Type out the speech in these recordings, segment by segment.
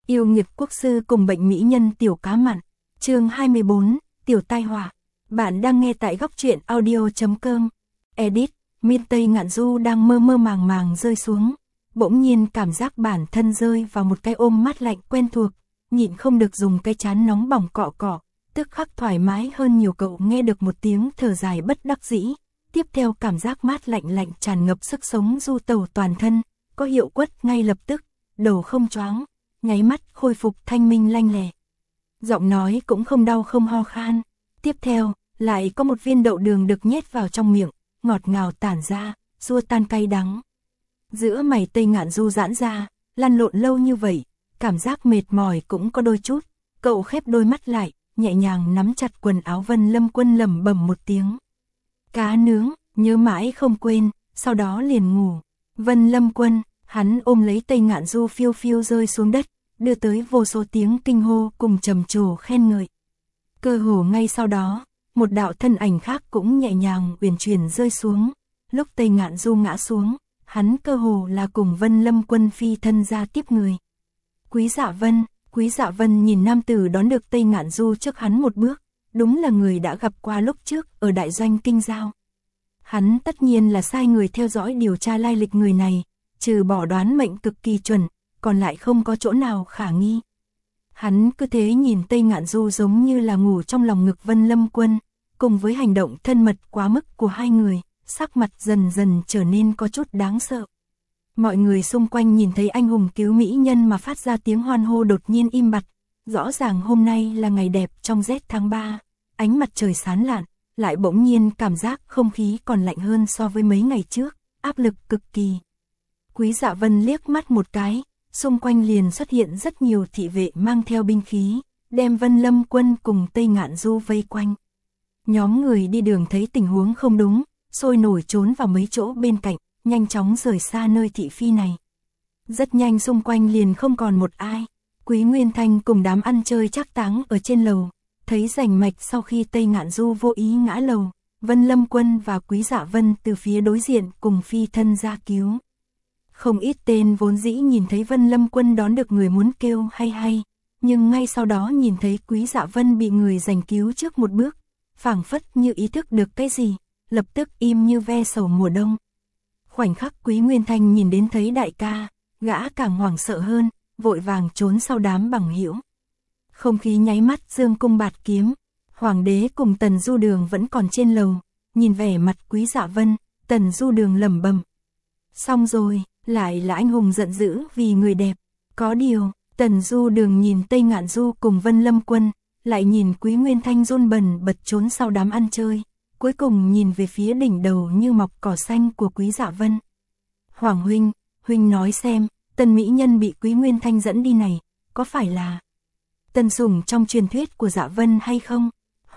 Yêu nghiệt quốc sư cùng bệnh mỹ nhân tiểu cá mặn. Chương 24, tiểu tai họa. Bạn đang nghe tại góc truyện audio.com. Edit, Miên Tây Ngạn Du đang mơ mơ màng màng rơi xuống. Bỗng nhiên cảm giác bản thân rơi vào một cái ôm mát lạnh quen thuộc, nhịn không được dùng cái trán nóng bỏng cọ cọ, tức khắc thoải mái hơn nhiều. Cậu nghe được một tiếng thở dài bất đắc dĩ, tiếp theo cảm giác mát lạnh lạnh tràn ngập sức sống du tẩu toàn thân, có hiệu quất ngay lập tức, đầu không choáng, nháy mắt khôi phục thanh minh lanh lẹ. Giọng nói cũng không đau không ho khan, tiếp theo, lại có một viên đậu đường được nhét vào trong miệng, ngọt ngào tản ra, xua tan cay đắng. Giữa mày Tây Ngạn Du giãn ra, lăn lộn lâu như vậy, cảm giác mệt mỏi cũng có đôi chút, cậu khép đôi mắt lại, nhẹ nhàng nắm chặt quần áo. Vân Lâm Quân lẩm bẩm một tiếng. Cá nướng, nhớ mãi không quên, sau đó liền ngủ. Vân Lâm Quân, hắn ôm lấy Tây Ngạn Du phiêu phiêu rơi xuống đất, đưa tới vô số tiếng kinh hô cùng trầm trồ khen ngợi. Cơ hồ ngay sau đó, một đạo thân ảnh khác cũng nhẹ nhàng uyển chuyển rơi xuống. Lúc Tây Ngạn Du ngã xuống, hắn cơ hồ là cùng Vân Lâm Quân phi thân ra tiếp người. Quý Dạ Vân nhìn nam tử đón được Tây Ngạn Du trước hắn một bước, đúng là người đã gặp qua lúc trước ở đại doanh Kinh Giao. Hắn tất nhiên là sai người theo dõi điều tra lai lịch người này, trừ bỏ đoán mệnh cực kỳ chuẩn, còn lại không có chỗ nào khả nghi. Hắn cứ thế nhìn Tây Ngạn Du giống như là ngủ trong lòng ngực Vân Lâm Quân, cùng với hành động thân mật quá mức của hai người, sắc mặt dần dần trở nên có chút đáng sợ. Mọi người xung quanh nhìn thấy anh hùng cứu mỹ nhân mà phát ra tiếng hoan hô đột nhiên im bặt. Rõ ràng hôm nay là ngày đẹp trong rét tháng 3, ánh mặt trời sáng lạn, lại bỗng nhiên cảm giác không khí còn lạnh hơn so với mấy ngày trước, áp lực cực kỳ. Quý Dạ Vân liếc mắt một cái, xung quanh liền xuất hiện rất nhiều thị vệ mang theo binh khí, đem Vân Lâm Quân cùng Tây Ngạn Du vây quanh. Nhóm người đi đường thấy tình huống không đúng, sôi nổi trốn vào mấy chỗ bên cạnh, nhanh chóng rời xa nơi thị phi này. Rất nhanh xung quanh liền không còn một ai. Quý Nguyên Thanh cùng đám ăn chơi trác táng ở trên lầu, thấy rành mạch sau khi Tây Ngạn Du vô ý ngã lầu, Vân Lâm Quân và Quý Dạ Vân từ phía đối diện cùng phi thân ra cứu. Không ít tên vốn dĩ nhìn thấy Vân Lâm Quân đón được người muốn kêu hay hay, nhưng ngay sau đó nhìn thấy Quý Dạ Vân bị người giành cứu trước một bước, phảng phất như ý thức được cái gì, lập tức im như ve sầu mùa đông. Khoảnh khắc Quý Nguyên Thanh nhìn đến thấy đại ca, gã càng hoảng sợ hơn, vội vàng trốn sau đám bằng hữu. Không khí nháy mắt dương cung bạt kiếm, Hoàng đế cùng Tần Du Đường vẫn còn trên lầu, nhìn vẻ mặt Quý Dạ Vân, Tần Du Đường lẩm bẩm. Xong rồi, lại là anh hùng giận dữ vì người đẹp. Có điều, Tần Du Đường nhìn Tây Ngạn Du cùng Vân Lâm Quân, lại nhìn Quý Nguyên Thanh run bần bật trốn sau đám ăn chơi, cuối cùng nhìn về phía đỉnh đầu như mọc cỏ xanh của Quý Dạ Vân. Hoàng huynh nói xem, Tần mỹ nhân bị Quý Nguyên Thanh dẫn đi này, có phải là Tần sủng trong truyền thuyết của Dạ Vân hay không?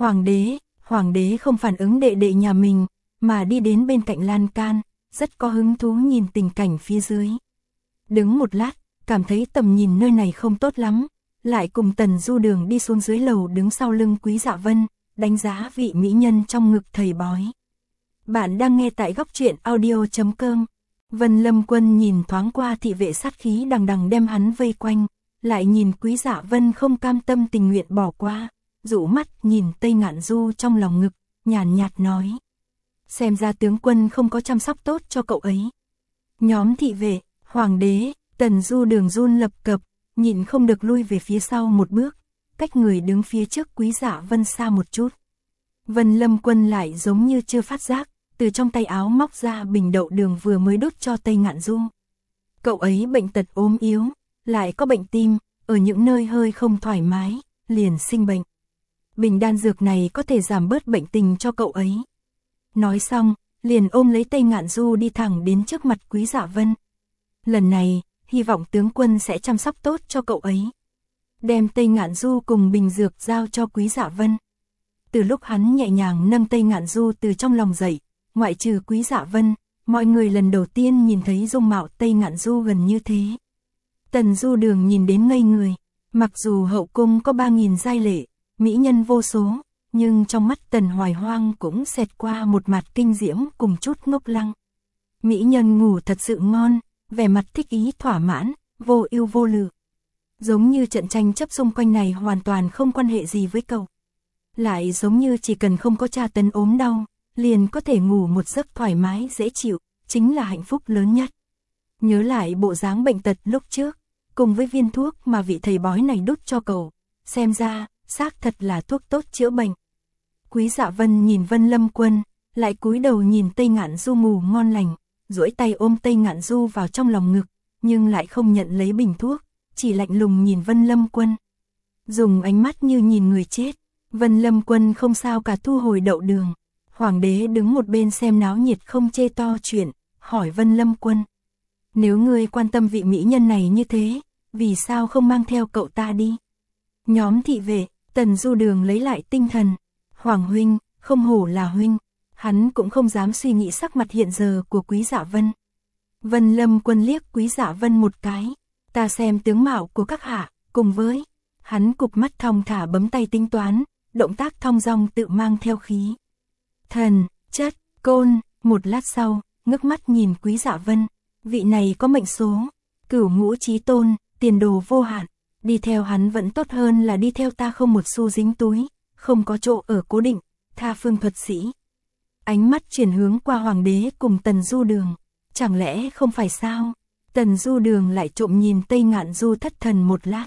Hoàng đế không phản ứng đệ đệ nhà mình, mà đi đến bên cạnh lan can, rất có hứng thú nhìn tình cảnh phía dưới. Đứng một lát, cảm thấy tầm nhìn nơi này không tốt lắm, lại cùng Tần Du Đường đi xuống dưới lầu đứng sau lưng Quý Dạ Vân, đánh giá vị mỹ nhân trong ngực thầy bói. Bạn đang nghe tại góc truyện audio.com. Vân Lâm Quân nhìn thoáng qua thị vệ sát khí đằng đằng đem hắn vây quanh, lại nhìn Quý Dạ Vân không cam tâm tình nguyện bỏ qua, rũ mắt nhìn Tây Ngạn Du trong lòng ngực, nhàn nhạt nói. Xem ra tướng quân không có chăm sóc tốt cho cậu ấy. Nhóm thị vệ, Hoàng đế, Tần Du Đường run lập cập, nhịn không được lui về phía sau một bước, cách người đứng phía trước Quý Dạ Vân xa một chút. Vân Lâm Quân lại giống như chưa phát giác, từ trong tay áo móc ra bình đậu đường vừa mới đút cho Tây Ngạn Du. Cậu ấy bệnh tật ốm yếu, lại có bệnh tim, ở những nơi hơi không thoải mái, liền sinh bệnh. Bình đan dược này có thể giảm bớt bệnh tình cho cậu ấy. Nói xong, liền ôm lấy Tây Ngạn Du đi thẳng đến trước mặt Quý Dạ Vân. Lần này, hy vọng tướng quân sẽ chăm sóc tốt cho cậu ấy. Đem Tây Ngạn Du cùng bình dược giao cho Quý Dạ Vân. Từ lúc hắn nhẹ nhàng nâng Tây Ngạn Du từ trong lòng dậy, ngoại trừ Quý Dạ Vân, mọi người lần đầu tiên nhìn thấy dung mạo Tây Ngạn Du gần như thế. Tần Du Đường nhìn đến ngây người, mặc dù hậu cung có 3.000 giai lệ, mỹ nhân vô số, nhưng trong mắt Tần Hoài Hoang cũng xẹt qua một mặt kinh diễm cùng chút ngốc lăng. Mỹ nhân ngủ thật sự ngon, vẻ mặt thích ý thỏa mãn, vô ưu vô lự. Giống như trận tranh chấp xung quanh này hoàn toàn không quan hệ gì với cậu. Lại giống như chỉ cần không có tra tấn ốm đau, liền có thể ngủ một giấc thoải mái dễ chịu, chính là hạnh phúc lớn nhất. Nhớ lại bộ dáng bệnh tật lúc trước, cùng với viên thuốc mà vị thầy bói này đút cho cậu, xem ra, xác thật là thuốc tốt chữa bệnh. Quý Dạ Vân nhìn Vân Lâm Quân, lại cúi đầu nhìn Tây Ngạn Du ngủ ngon lành, duỗi tay ôm Tây Ngạn Du vào trong lòng ngực, nhưng lại không nhận lấy bình thuốc, chỉ lạnh lùng nhìn Vân Lâm Quân. Dùng ánh mắt như nhìn người chết, Vân Lâm Quân không sao cả thu hồi đậu đường. Hoàng đế đứng một bên xem náo nhiệt không chê to chuyện, hỏi Vân Lâm Quân. Nếu ngươi quan tâm vị mỹ nhân này như thế, vì sao không mang theo cậu ta đi? Nhóm thị vệ, Tần Du Đường lấy lại tinh thần. Hoàng huynh, không hổ là huynh. Hắn cũng không dám suy nghĩ sắc mặt hiện giờ của Quý Dạ Vân. Vân Lâm Quân liếc Quý Dạ Vân một cái. Ta xem tướng mạo của các hạ, cùng với. Hắn cụp mắt thong thả bấm tay tính toán, động tác thong dong tự mang theo khí. Thần, chất, côn, một lát sau, ngước mắt nhìn Quý Dạ Vân. Vị này có mệnh số, cửu ngũ chí tôn, tiền đồ vô hạn. Đi theo hắn vẫn tốt hơn là đi theo ta không một xu dính túi, không có chỗ ở cố định, tha phương thuật sĩ. Ánh mắt chuyển hướng qua Hoàng đế cùng Tần Du Đường. Chẳng lẽ không phải sao? Tần Du Đường lại trộm nhìn Tây Ngạn Du thất thần một lát.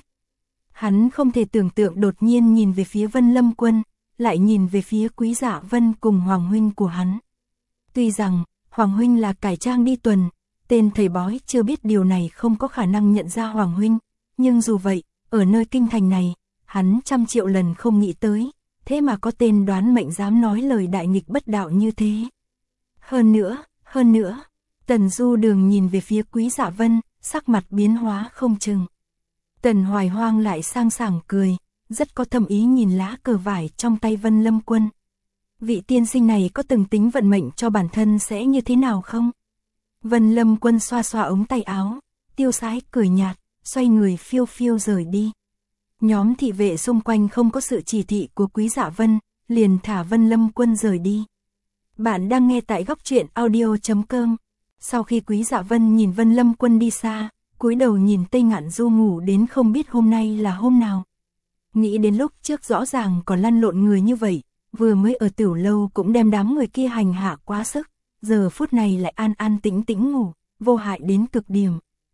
Hắn không thể tưởng tượng đột nhiên nhìn về phía Vân Lâm Quân, lại nhìn về phía Quý Dạ Vân cùng Hoàng huynh của hắn. Tuy rằng, Hoàng huynh là cải trang đi tuần, tên thầy bói chưa biết điều này không có khả năng nhận ra Hoàng huynh, nhưng dù vậy, ở nơi kinh thành này, hắn trăm triệu lần không nghĩ tới, thế mà có tên đoán mệnh dám nói lời đại nghịch bất đạo như thế. Hơn nữa, Tần Du Đường nhìn về phía Quý Dạ Vân, sắc mặt biến hóa không chừng. Tần Hoài Hoang lại sang sảng cười, rất có thâm ý nhìn lá cờ vải trong tay Vân Lâm Quân. Vị tiên sinh này có từng tính vận mệnh cho bản thân sẽ như thế nào không? Vân Lâm Quân xoa xoa ống tay áo, tiêu sái cười nhạt, xoay người phiêu phiêu rời đi. Nhóm thị vệ xung quanh không có sự chỉ thị của Quý Dạ Vân, liền thả Vân Lâm Quân rời đi. Bạn đang nghe tại góc truyện audio.com. Sau khi Quý Dạ Vân nhìn Vân Lâm Quân đi xa, cúi đầu nhìn Tây Ngạn Du ngủ đến không biết hôm nay là hôm nào. Nghĩ đến lúc trước rõ ràng còn lăn lộn người như vậy, vừa mới ở Tiểu Lâu cũng đem đám người kia hành hạ quá sức, giờ phút này lại an an tĩnh tĩnh ngủ, vô hại đến cực điểm.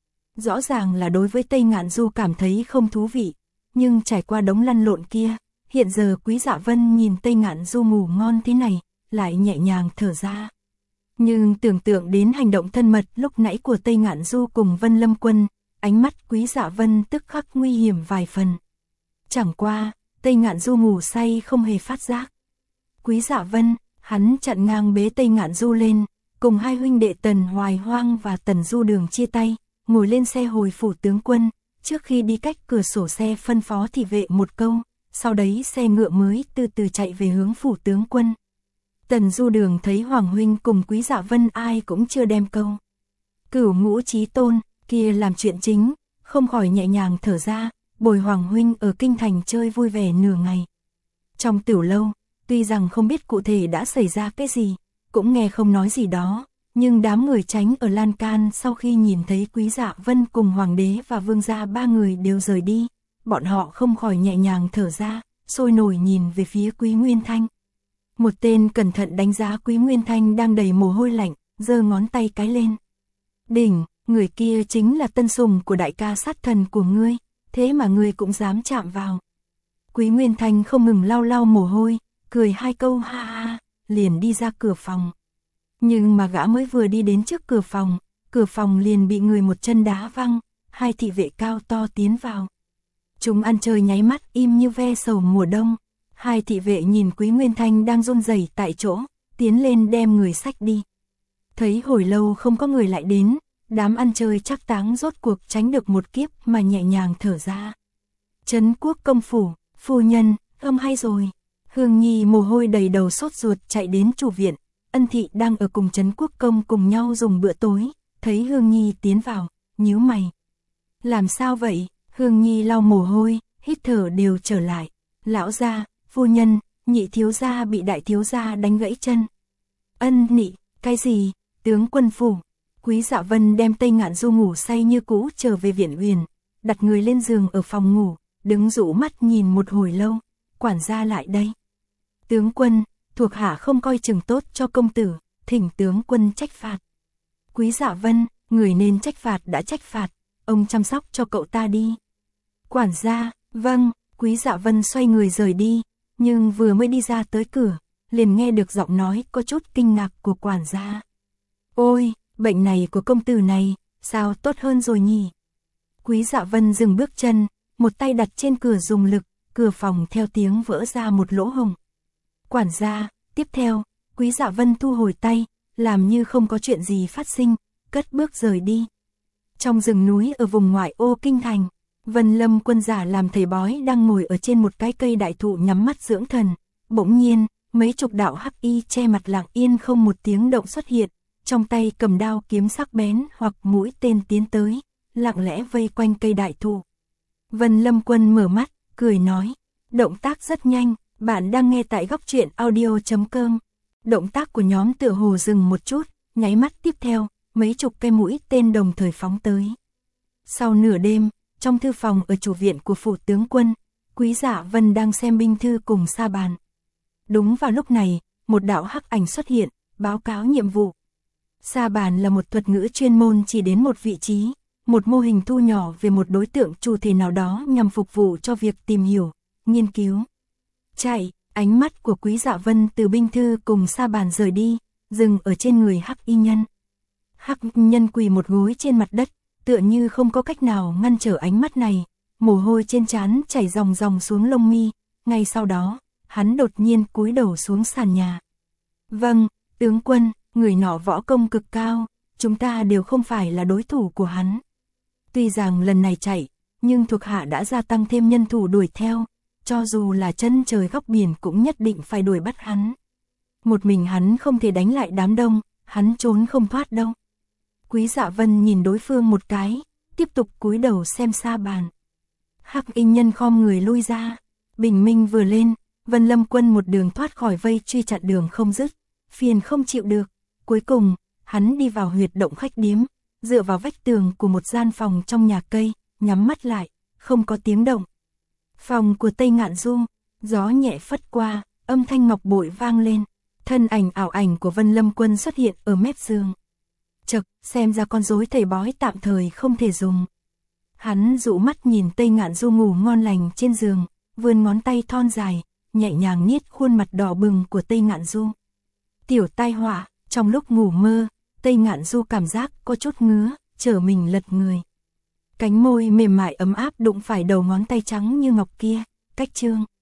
Rõ ràng là đối với Tây Ngạn Du cảm thấy không thú vị, nhưng trải qua đống lăn lộn kia, hiện giờ Quý Dạ Vân nhìn Tây Ngạn Du ngủ ngon thế này, lại nhẹ nhàng thở ra. Nhưng tưởng tượng đến hành động thân mật lúc nãy của Tây Ngạn Du cùng Vân Lâm Quân, ánh mắt Quý Dạ Vân tức khắc nguy hiểm vài phần. Chẳng qua, Tây Ngạn Du ngủ say không hề phát giác. Quý Dạ Vân, hắn chặn ngang bế Tây Ngạn Du lên, cùng hai huynh đệ Tần Hoài Hoang và Tần Du Đường chia tay, ngồi lên xe hồi phủ tướng quân, trước khi đi cách cửa sổ xe phân phó thị vệ một câu, sau đấy xe ngựa mới từ từ chạy về hướng phủ tướng quân. Tần Du Đường thấy Hoàng huynh cùng Quý Dạ Vân ai cũng chưa đem câu cửu ngũ chí tôn kia làm chuyện chính, không khỏi nhẹ nhàng thở ra, bồi Hoàng huynh ở kinh thành chơi vui vẻ nửa ngày. Trong Tiểu Lâu, tuy rằng không biết cụ thể đã xảy ra cái gì, cũng nghe không nói gì đó, nhưng đám người tránh ở lan can sau khi nhìn thấy Quý Dạ Vân cùng Hoàng đế và Vương gia ba người đều rời đi, bọn họ không khỏi nhẹ nhàng thở ra, sôi nổi nhìn về phía Quý Nguyên Thanh. Một tên cẩn thận đánh giá Quý Nguyên Thanh đang đầy mồ hôi lạnh, giơ ngón tay cái lên. Đỉnh, người kia chính là tân sủng của đại ca sát thần của ngươi, thế mà ngươi cũng dám chạm vào. Quý Nguyên Thanh không ngừng lau lau mồ hôi, cười hai câu ha ha, liền đi ra cửa phòng. Nhưng mà gã mới vừa đi đến trước cửa phòng liền bị người một chân đá văng, hai thị vệ cao to tiến vào. Chúng ăn chơi nháy mắt im như ve sầu mùa đông. Hai thị vệ nhìn Quý Nguyên Thanh đang run rẩy tại chỗ, tiến lên đem người xách đi. Thấy hồi lâu không có người lại đến, đám ăn chơi chắc táng rốt cuộc tránh được một kiếp mà nhẹ nhàng thở ra. Trấn Quốc công phủ, phu nhân, âm hay rồi. Hương Nhi mồ hôi đầy đầu sốt ruột chạy đến chủ viện, Ân thị đang ở cùng Trấn Quốc công cùng nhau dùng bữa tối, thấy Hương Nhi tiến vào, nhíu mày. Làm sao vậy? Hương Nhi lau mồ hôi, hít thở đều trở lại. Lão gia, phu nhân, nhị thiếu gia bị đại thiếu gia đánh gãy chân. Ân nị, cái gì? Tướng quân phủ. Quý Dạ Vân đem Tây Ngạn Du ngủ say như cũ trở về viện Uyển, đặt người lên giường ở phòng ngủ, đứng dụ mắt nhìn một hồi lâu, quản gia lại đây. Tướng quân, thuộc hạ không coi chừng tốt cho công tử, thỉnh tướng quân trách phạt. Quý Dạ Vân, người nên trách phạt đã trách phạt, ông chăm sóc cho cậu ta đi. Quản gia, vâng, Quý Dạ Vân xoay người rời đi, nhưng vừa mới đi ra tới cửa, liền nghe được giọng nói có chút kinh ngạc của quản gia. Ôi, bệnh này của công tử này, sao tốt hơn rồi nhỉ? Quý Dạ Vân dừng bước chân, một tay đặt trên cửa dùng lực, cửa phòng theo tiếng vỡ ra một lỗ hổng. Quản gia, tiếp theo, Quý Dạ Vân thu hồi tay, làm như không có chuyện gì phát sinh, cất bước rời đi. Trong rừng núi ở vùng ngoại ô kinh thành, Vân Lâm Quân giả làm thầy bói đang ngồi ở trên một cái cây đại thụ nhắm mắt dưỡng thần. Bỗng nhiên, mấy chục đạo hắc y che mặt lặng yên không một tiếng động xuất hiện, trong tay cầm đao kiếm sắc bén hoặc mũi tên tiến tới, lặng lẽ vây quanh cây đại thụ. Vân Lâm Quân mở mắt, cười nói, động tác rất nhanh, bạn đang nghe tại góc truyện audio.com. Động tác của nhóm tựa hồ dừng một chút, nháy mắt tiếp theo, mấy chục cây mũi tên đồng thời phóng tới. Sau nửa đêm, trong thư phòng ở chủ viện của phủ tướng quân, Quý Dạ Vân đang xem binh thư cùng sa bàn. Đúng vào lúc này, một đạo hắc ảnh xuất hiện, báo cáo nhiệm vụ. Sa bàn là một thuật ngữ chuyên môn chỉ đến một vị trí, một mô hình thu nhỏ về một đối tượng chủ thể nào đó nhằm phục vụ cho việc tìm hiểu, nghiên cứu. Chạy, ánh mắt của Quý Dạ Vân từ binh thư cùng sa bàn rời đi, dừng ở trên người hắc y nhân. Hắc nhân quỳ một gối trên mặt đất, tựa như không có cách nào ngăn trở ánh mắt này, mồ hôi trên trán chảy ròng ròng xuống lông mi, ngay sau đó, hắn đột nhiên cúi đầu xuống sàn nhà. Vâng, tướng quân, người nọ võ công cực cao, chúng ta đều không phải là đối thủ của hắn. Tuy rằng lần này chạy, nhưng thuộc hạ đã gia tăng thêm nhân thủ đuổi theo, cho dù là chân trời góc biển cũng nhất định phải đuổi bắt hắn. Một mình hắn không thể đánh lại đám đông, hắn trốn không thoát đâu. Quý Dạ Vân nhìn đối phương một cái, tiếp tục cúi đầu xem sa bàn. Hắc y nhân khom người lui ra, bình minh vừa lên, Vân Lâm Quân một đường thoát khỏi vây truy chặn đường không dứt, phiền không chịu được. Cuối cùng, hắn đi vào huyệt động khách điếm, dựa vào vách tường của một gian phòng trong nhà cây, nhắm mắt lại, không có tiếng động. Phòng của Tây Ngạn Du, gió nhẹ phất qua, âm thanh ngọc bội vang lên, thân ảnh ảo ảnh của Vân Lâm Quân xuất hiện ở mép giường. Chậc, xem ra con rối thầy bói tạm thời không thể dùng. Hắn dụ mắt nhìn Tây Ngạn Du ngủ ngon lành trên giường, vươn ngón tay thon dài, nhẹ nhàng niết khuôn mặt đỏ bừng của Tây Ngạn Du. Tiểu tai họa, trong lúc ngủ mơ, Tây Ngạn Du cảm giác có chút ngứa, trở mình lật người. Cánh môi mềm mại ấm áp đụng phải đầu ngón tay trắng như ngọc kia, cách chương.